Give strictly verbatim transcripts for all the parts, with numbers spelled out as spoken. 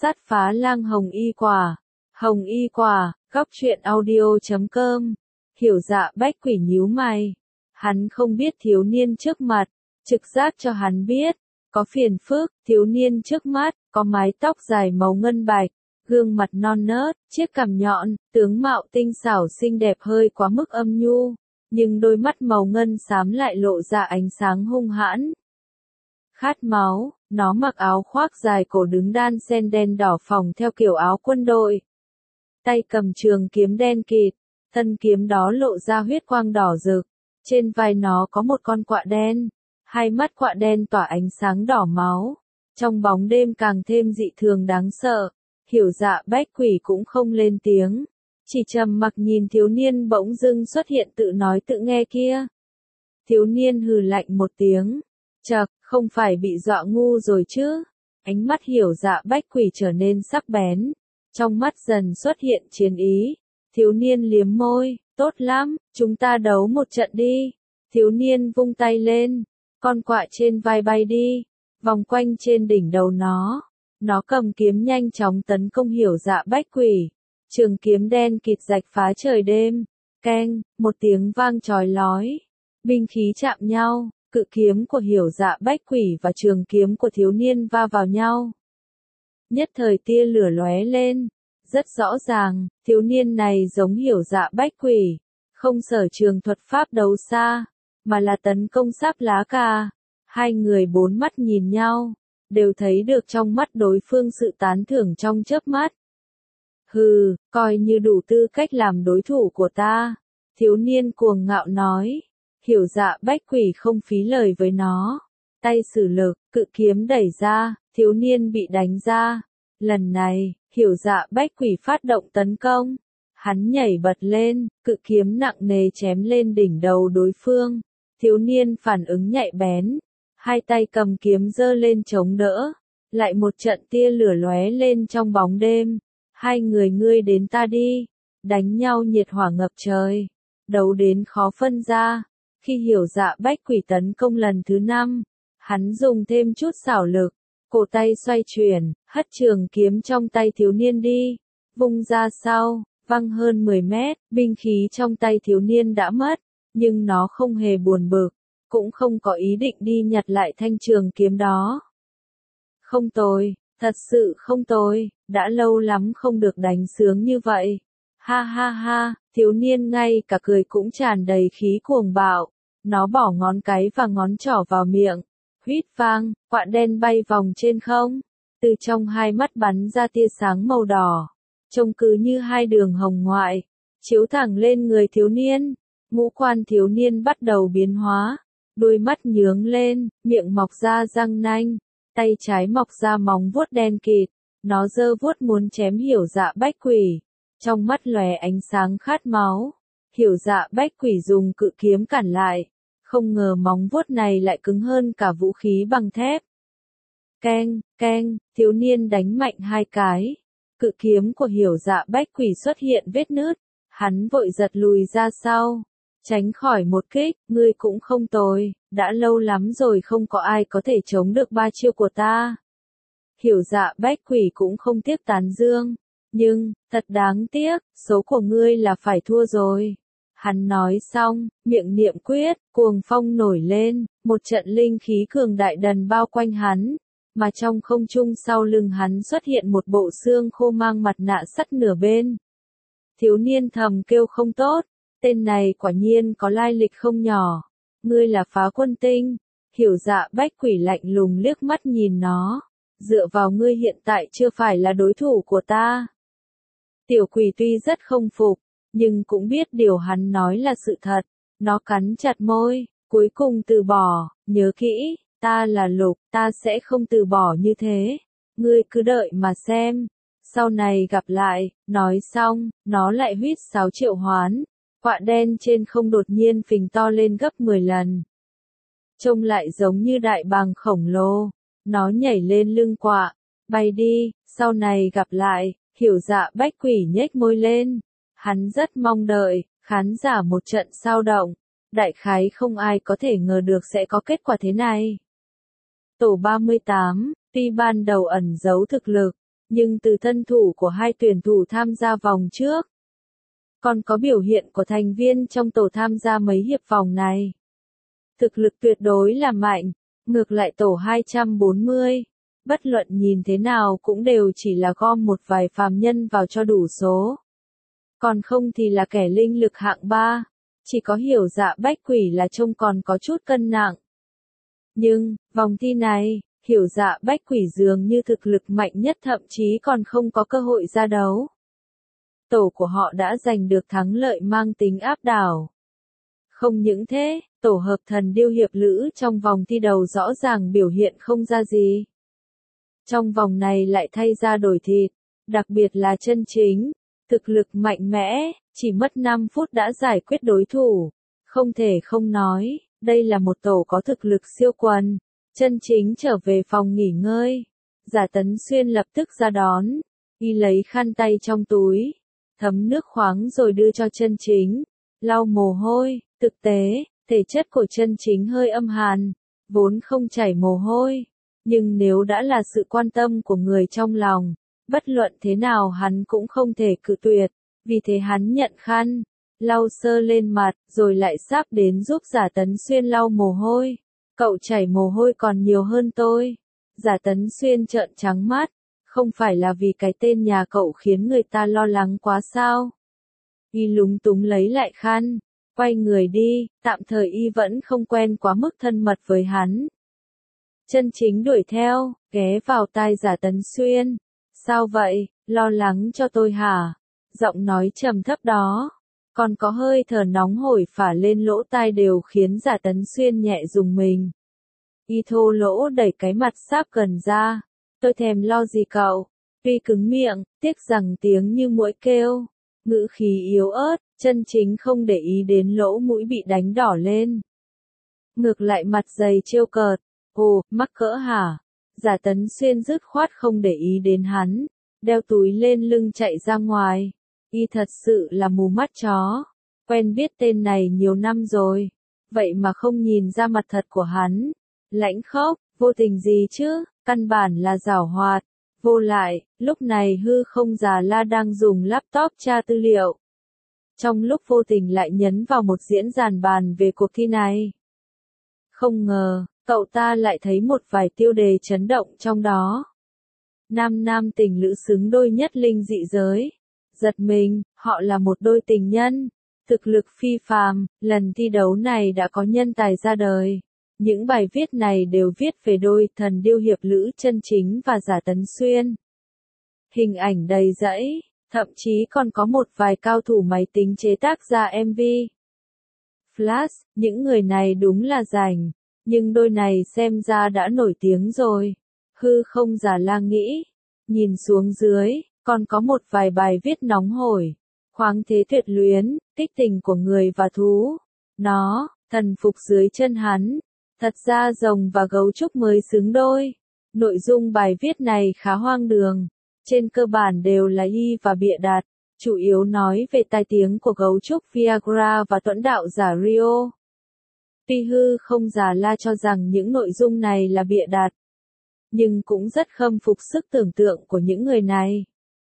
Sát phá lang hồng y quả. Hồng y quả, góc truyện audio chấm com. Hiểu Dạ Bách Quỷ nhíu mày. Hắn không biết thiếu niên trước mặt, trực giác cho hắn biết, có phiền phức. Thiếu niên trước mắt, có mái tóc dài màu ngân bạch, gương mặt non nớt, chiếc cằm nhọn, tướng mạo tinh xảo xinh đẹp hơi quá mức âm nhu, nhưng đôi mắt màu ngân xám lại lộ ra ánh sáng hung hãn. Khát máu, nó mặc áo khoác dài cổ đứng đan sen đen đỏ phồng theo kiểu áo quân đội. Tay cầm trường kiếm đen kịt, thân kiếm đó lộ ra huyết quang đỏ rực. Trên vai nó có một con quạ đen, hai mắt quạ đen tỏa ánh sáng đỏ máu. Trong bóng đêm càng thêm dị thường đáng sợ. Hiểu Dạ Bách Quỷ cũng không lên tiếng, chỉ trầm mặc nhìn thiếu niên bỗng dưng xuất hiện tự nói tự nghe kia. Thiếu niên hừ lạnh một tiếng, chậc, không phải bị dọa ngu rồi chứ? Ánh mắt Hiểu Dạ Bách Quỷ trở nên sắc bén, trong mắt dần xuất hiện chiến ý. Thiếu niên liếm môi, tốt lắm, chúng ta đấu một trận đi. Thiếu niên vung tay lên, con quạ trên vai bay đi, vòng quanh trên đỉnh đầu nó. Nó cầm kiếm nhanh chóng tấn công Hiểu Dạ Bách Quỷ. Trường kiếm đen kịt rạch phá trời đêm. Keng, một tiếng vang chói lói. Binh khí chạm nhau, cự kiếm của Hiểu Dạ Bách Quỷ và trường kiếm của thiếu niên va vào nhau. Nhất thời tia lửa lóe lên. Rất rõ ràng, thiếu niên này giống Hiểu Dạ Bách Quỷ. Không sở trường thuật pháp đấu xa, mà là tấn công sáp lá cà. Hai người bốn mắt nhìn nhau, đều thấy được trong mắt đối phương sự tán thưởng trong chớp mắt. Hừ, coi như đủ tư cách làm đối thủ của ta. Thiếu niên cuồng ngạo nói. Hiểu Dạ Bách Quỷ không phí lời với nó. Tay sử lực, cự kiếm đẩy ra, thiếu niên bị đánh ra. Lần này, Hiểu Dạ Bách Quỷ phát động tấn công. Hắn nhảy bật lên, cự kiếm nặng nề chém lên đỉnh đầu đối phương. Thiếu niên phản ứng nhạy bén. Hai tay cầm kiếm giơ lên chống đỡ. Lại một trận tia lửa lóe lên trong bóng đêm. Hai người ngươi đến ta đi. Đánh nhau nhiệt hỏa ngập trời. Đấu đến khó phân ra. Khi Hiểu Dạ Bách Quỷ tấn công lần thứ năm, hắn dùng thêm chút xảo lực. Cổ tay xoay chuyển, hất trường kiếm trong tay thiếu niên đi. Vung ra sau, văng hơn mười mét, binh khí trong tay thiếu niên đã mất. Nhưng nó không hề buồn bực, cũng không có ý định đi nhặt lại thanh trường kiếm đó. Không tồi, thật sự không tồi, đã lâu lắm không được đánh sướng như vậy. Ha ha ha, thiếu niên ngay cả cười cũng tràn đầy khí cuồng bạo. Nó bỏ ngón cái và ngón trỏ vào miệng. Huýt vang, quạ đen bay vòng trên không. Từ trong hai mắt bắn ra tia sáng màu đỏ. Trông cứ như hai đường hồng ngoại. Chiếu thẳng lên người thiếu niên. Ngũ quan thiếu niên bắt đầu biến hóa. Đôi mắt nhướng lên, miệng mọc ra răng nanh. Tay trái mọc ra móng vuốt đen kịt. Nó giơ vuốt muốn chém Hiểu Dạ Bách Quỷ. Trong mắt lóe ánh sáng khát máu. Hiểu Dạ Bách Quỷ dùng cự kiếm cản lại. Không ngờ móng vuốt này lại cứng hơn cả vũ khí bằng thép. Keng, keng, thiếu niên đánh mạnh hai cái. Cự kiếm của Hiểu Dạ Bách Quỷ xuất hiện vết nứt. Hắn vội giật lùi ra sau. Tránh khỏi một kích, ngươi cũng không tồi, đã lâu lắm rồi không có ai có thể chống được ba chiêu của ta. Hiểu Dạ Bách Quỷ cũng không tiếc tán dương. Nhưng, thật đáng tiếc, số của ngươi là phải thua rồi. Hắn nói xong, miệng niệm quyết, cuồng phong nổi lên, một trận linh khí cường đại đần bao quanh hắn, mà trong không trung sau lưng hắn xuất hiện một bộ xương khô mang mặt nạ sắt nửa bên. Thiếu niên thầm kêu không tốt, tên này quả nhiên có lai lịch không nhỏ. Ngươi là Phá Quân Tinh. Hiểu Dạ Bách Quỷ lạnh lùng liếc mắt nhìn nó. Dựa vào ngươi hiện tại chưa phải là đối thủ của ta. Tiểu quỷ tuy rất không phục, nhưng cũng biết điều hắn nói là sự thật. Nó cắn chặt môi, cuối cùng từ bỏ, nhớ kỹ, ta là Lục, ta sẽ không từ bỏ như thế. Ngươi cứ đợi mà xem, sau này gặp lại. Nói xong, nó lại huýt sáo triệu hoán. Quạ đen trên không đột nhiên phình to lên gấp mười lần. Trông lại giống như đại bàng khổng lồ. Nó nhảy lên lưng quạ, bay đi, sau này gặp lại. Hiểu Dạ Bách Quỷ nhếch môi lên. Hắn rất mong đợi, khán giả một trận sao động. Đại khái không ai có thể ngờ được sẽ có kết quả thế này. Tổ ba mươi tám, tuy ban đầu ẩn giấu thực lực, Nhưng từ thân thủ của hai tuyển thủ tham gia vòng trước, còn có biểu hiện của thành viên trong tổ tham gia mấy hiệp vòng này, thực lực tuyệt đối là mạnh. Ngược lại tổ hai trăm bốn mươi, bất luận nhìn thế nào cũng đều chỉ là gom một vài phàm nhân vào cho đủ số. Còn không thì là kẻ linh lực hạng ba, chỉ có Hiểu Dạ Bách Quỷ là trông còn có chút cân nặng. Nhưng, vòng thi này, Hiểu Dạ Bách Quỷ dường như thực lực mạnh nhất, thậm chí còn không có cơ hội ra đấu. Tổ của họ đã giành được thắng lợi mang tính áp đảo. Không những thế, tổ hợp thần điêu hiệp lữ trong vòng thi đầu rõ ràng biểu hiện không ra gì. Trong vòng này lại thay ra đổi thịt, đặc biệt là Chân Chính, thực lực mạnh mẽ, chỉ mất năm phút đã giải quyết đối thủ. Không thể không nói, đây là một tổ có thực lực siêu quần. Chân Chính trở về phòng nghỉ ngơi. Giả Tấn Xuyên lập tức ra đón, y lấy khăn tay trong túi, thấm nước khoáng rồi đưa cho Chân Chính, lau mồ hôi. Thực tế, thể chất của Chân Chính hơi âm hàn, vốn không chảy mồ hôi. Nhưng nếu đã là sự quan tâm của người trong lòng, bất luận thế nào hắn cũng không thể cự tuyệt. Vì thế hắn nhận khăn, lau sơ lên mặt, rồi lại sắp đến giúp Giả Tấn Xuyên lau mồ hôi. Cậu chảy mồ hôi còn nhiều hơn tôi. Giả Tấn Xuyên trợn trắng mắt, không phải là vì cái tên nhà cậu khiến người ta lo lắng quá sao? Y lúng túng lấy lại khăn, quay người đi, tạm thời y vẫn không quen quá mức thân mật với hắn. Chân Chính đuổi theo, ghé vào tai Giả Tấn Xuyên. Sao vậy, lo lắng cho tôi hả? Giọng nói trầm thấp đó, còn có hơi thở nóng hổi phả lên lỗ tai đều khiến Giả Tấn Xuyên nhẹ rùng mình. Y thô lỗ đẩy cái mặt sáp gần ra. Tôi thèm lo gì cậu? Tuy cứng miệng, tiếc rằng tiếng như muỗi kêu. Ngữ khí yếu ớt, Chân Chính không để ý đến lỗ mũi bị đánh đỏ lên. Ngược lại mặt dày trêu cợt. Ồ, mắc cỡ hả? Giả Tấn Xuyên dứt khoát không để ý đến hắn, đeo túi lên lưng chạy ra ngoài. Y thật sự là mù mắt chó. Quen biết tên này nhiều năm rồi, vậy mà không nhìn ra mặt thật của hắn. Lãnh khốc, vô tình gì chứ, căn bản là giảo hoạt. Vô lại, lúc này Hư Không Già La đang dùng laptop tra tư liệu. Trong lúc vô tình lại nhấn vào một diễn đàn bàn về cuộc thi này. Không ngờ, cậu ta lại thấy một vài tiêu đề chấn động trong đó. Nam nam tình lữ xứng đôi nhất linh dị giới. Giật mình, họ là một đôi tình nhân. Thực lực phi phàm, lần thi đấu này đã có nhân tài ra đời. Những bài viết này đều viết về đôi thần điêu hiệp lữ Chân Chính và Giả Tấn Xuyên. Hình ảnh đầy rẫy, thậm chí còn có một vài cao thủ máy tính chế tác ra em vê. Flash, những người này đúng là rành, nhưng đôi này xem ra đã nổi tiếng rồi. Hư Không Già La nghĩ, nhìn xuống dưới, còn có một vài bài viết nóng hổi. Khoáng thế tuyệt luyến, kích tình của người và thú. Nó, thần phục dưới chân hắn. Thật ra rồng và gấu trúc mới xứng đôi. Nội dung bài viết này khá hoang đường. Trên cơ bản đều là y và bịa đặt. Chủ yếu nói về tai tiếng của gấu trúc Viagra và tuẫn đạo giả Rio. Tuy Hư Không Già La cho rằng những nội dung này là bịa đặt, nhưng cũng rất khâm phục sức tưởng tượng của những người này.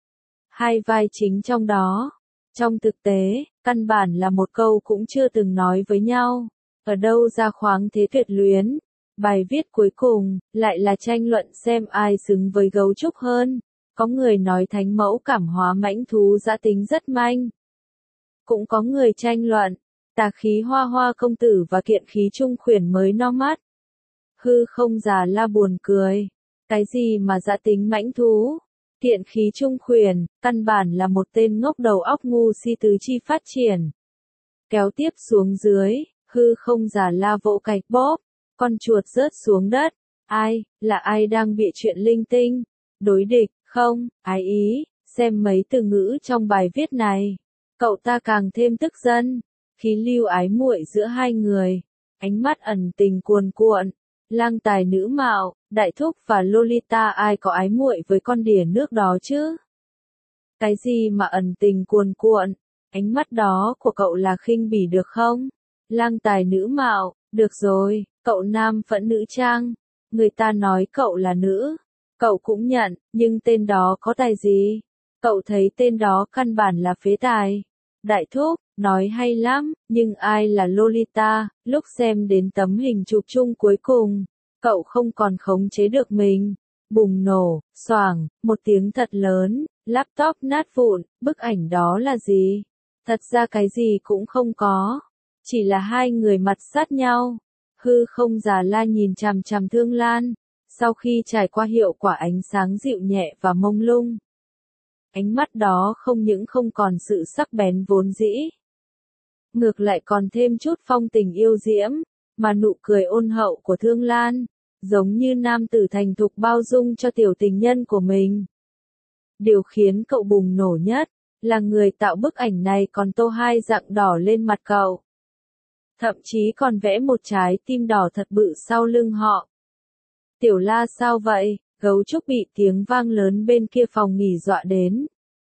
Hai vai chính trong đó, trong thực tế, căn bản là một câu cũng chưa từng nói với nhau. Ở đâu ra khoáng thế tuyệt luyến? Bài viết cuối cùng, lại là tranh luận xem ai xứng với gấu trúc hơn. Có người nói thánh mẫu cảm hóa mãnh thú dã tính rất manh. Cũng có người tranh luận, tà khí hoa hoa công tử và kiện khí trung khuyển mới no mắt. Hư Không Già La buồn cười. Cái gì mà dã tính mãnh thú? Kiện khí trung khuyển, căn bản là một tên ngốc đầu óc ngu si tứ chi phát triển. Kéo tiếp xuống dưới, Hư Không Già La vỗ cạch bóp, con chuột rớt xuống đất. Ai, là ai đang bịa chuyện linh tinh? Đối địch, không, ái ý, xem mấy từ ngữ trong bài viết này. Cậu ta càng thêm tức giận. Khí lưu ái muội giữa hai người, ánh mắt ẩn tình cuồn cuộn. Lang tài nữ mạo, đại thúc và Lolita ai có ái muội với con đỉa nước đó chứ? Cái gì mà ẩn tình cuồn cuộn? Ánh mắt đó của cậu là khinh bỉ được không? Lang tài nữ mạo, được rồi, cậu nam phẫn nữ trang. Người ta nói cậu là nữ. Cậu cũng nhận, nhưng tên đó có tài gì? Cậu thấy tên đó căn bản là phế tài. Đại thúc, nói hay lắm, nhưng ai là Lolita, lúc xem đến tấm hình chụp chung cuối cùng, cậu không còn khống chế được mình. Bùng nổ, xoàng, một tiếng thật lớn, laptop nát vụn, bức ảnh đó là gì? Thật ra cái gì cũng không có, chỉ là hai người mặt sát nhau. Hư không già la nhìn chằm chằm Thương Lan, sau khi trải qua hiệu quả ánh sáng dịu nhẹ và mông lung. Ánh mắt đó không những không còn sự sắc bén vốn dĩ, ngược lại còn thêm chút phong tình yêu diễm, mà nụ cười ôn hậu của Thương Lan, giống như nam tử thành thục bao dung cho tiểu tình nhân của mình. Điều khiến cậu bùng nổ nhất, là người tạo bức ảnh này còn tô hai dặng đỏ lên mặt cậu. Thậm chí còn vẽ một trái tim đỏ thật bự sau lưng họ. Tiểu La sao vậy? Gấu trúc bị tiếng vang lớn bên kia phòng nghỉ dọa đến.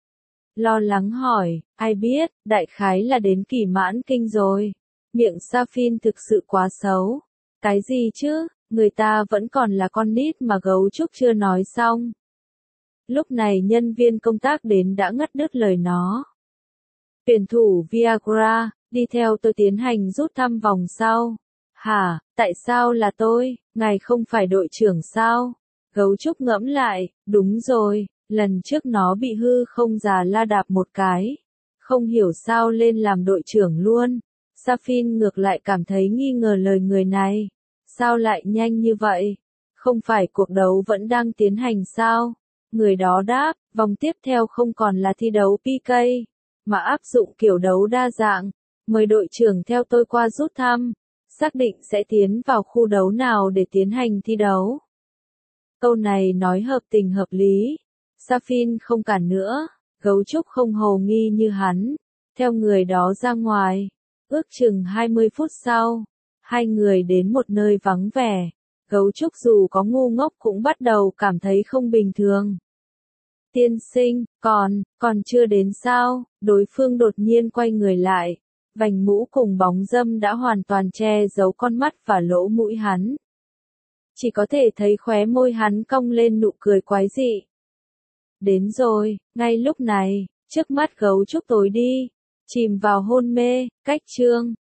Lo lắng hỏi, ai biết, đại khái là đến kỳ mãn kinh rồi. Miệng Saphin thực sự quá xấu. Cái gì chứ, người ta vẫn còn là con nít mà gấu trúc chưa nói xong. Lúc này nhân viên công tác đến đã ngắt đứt lời nó. Tuyển thủ Viagra, đi theo tôi tiến hành rút thăm vòng sau. Hả, tại sao là tôi, ngài không phải đội trưởng sao? Gấu trúc ngẫm lại, đúng rồi, lần trước nó bị hư không già la đạp một cái. Không hiểu sao lên làm đội trưởng luôn. Saphin ngược lại cảm thấy nghi ngờ lời người này. Sao lại nhanh như vậy? Không phải cuộc đấu vẫn đang tiến hành sao? Người đó đáp, vòng tiếp theo không còn là thi đấu pê ca, mà áp dụng kiểu đấu đa dạng. Mời đội trưởng theo tôi qua rút thăm, xác định sẽ tiến vào khu đấu nào để tiến hành thi đấu. Câu này nói hợp tình hợp lý. Saphin không cản nữa, gấu trúc không hồ nghi như hắn, theo người đó ra ngoài. Ước chừng hai mươi phút sau, hai người đến một nơi vắng vẻ. Gấu trúc dù có ngu ngốc cũng bắt đầu cảm thấy không bình thường. Tiên sinh, còn, còn chưa đến sao? Đối phương đột nhiên quay người lại. Vành mũ cùng bóng râm đã hoàn toàn che giấu con mắt và lỗ mũi hắn. Chỉ có thể thấy khóe môi hắn cong lên nụ cười quái dị. Đến rồi, ngay lúc này, trước mắt gấu trúc tối đi, chìm vào hôn mê, cách chương.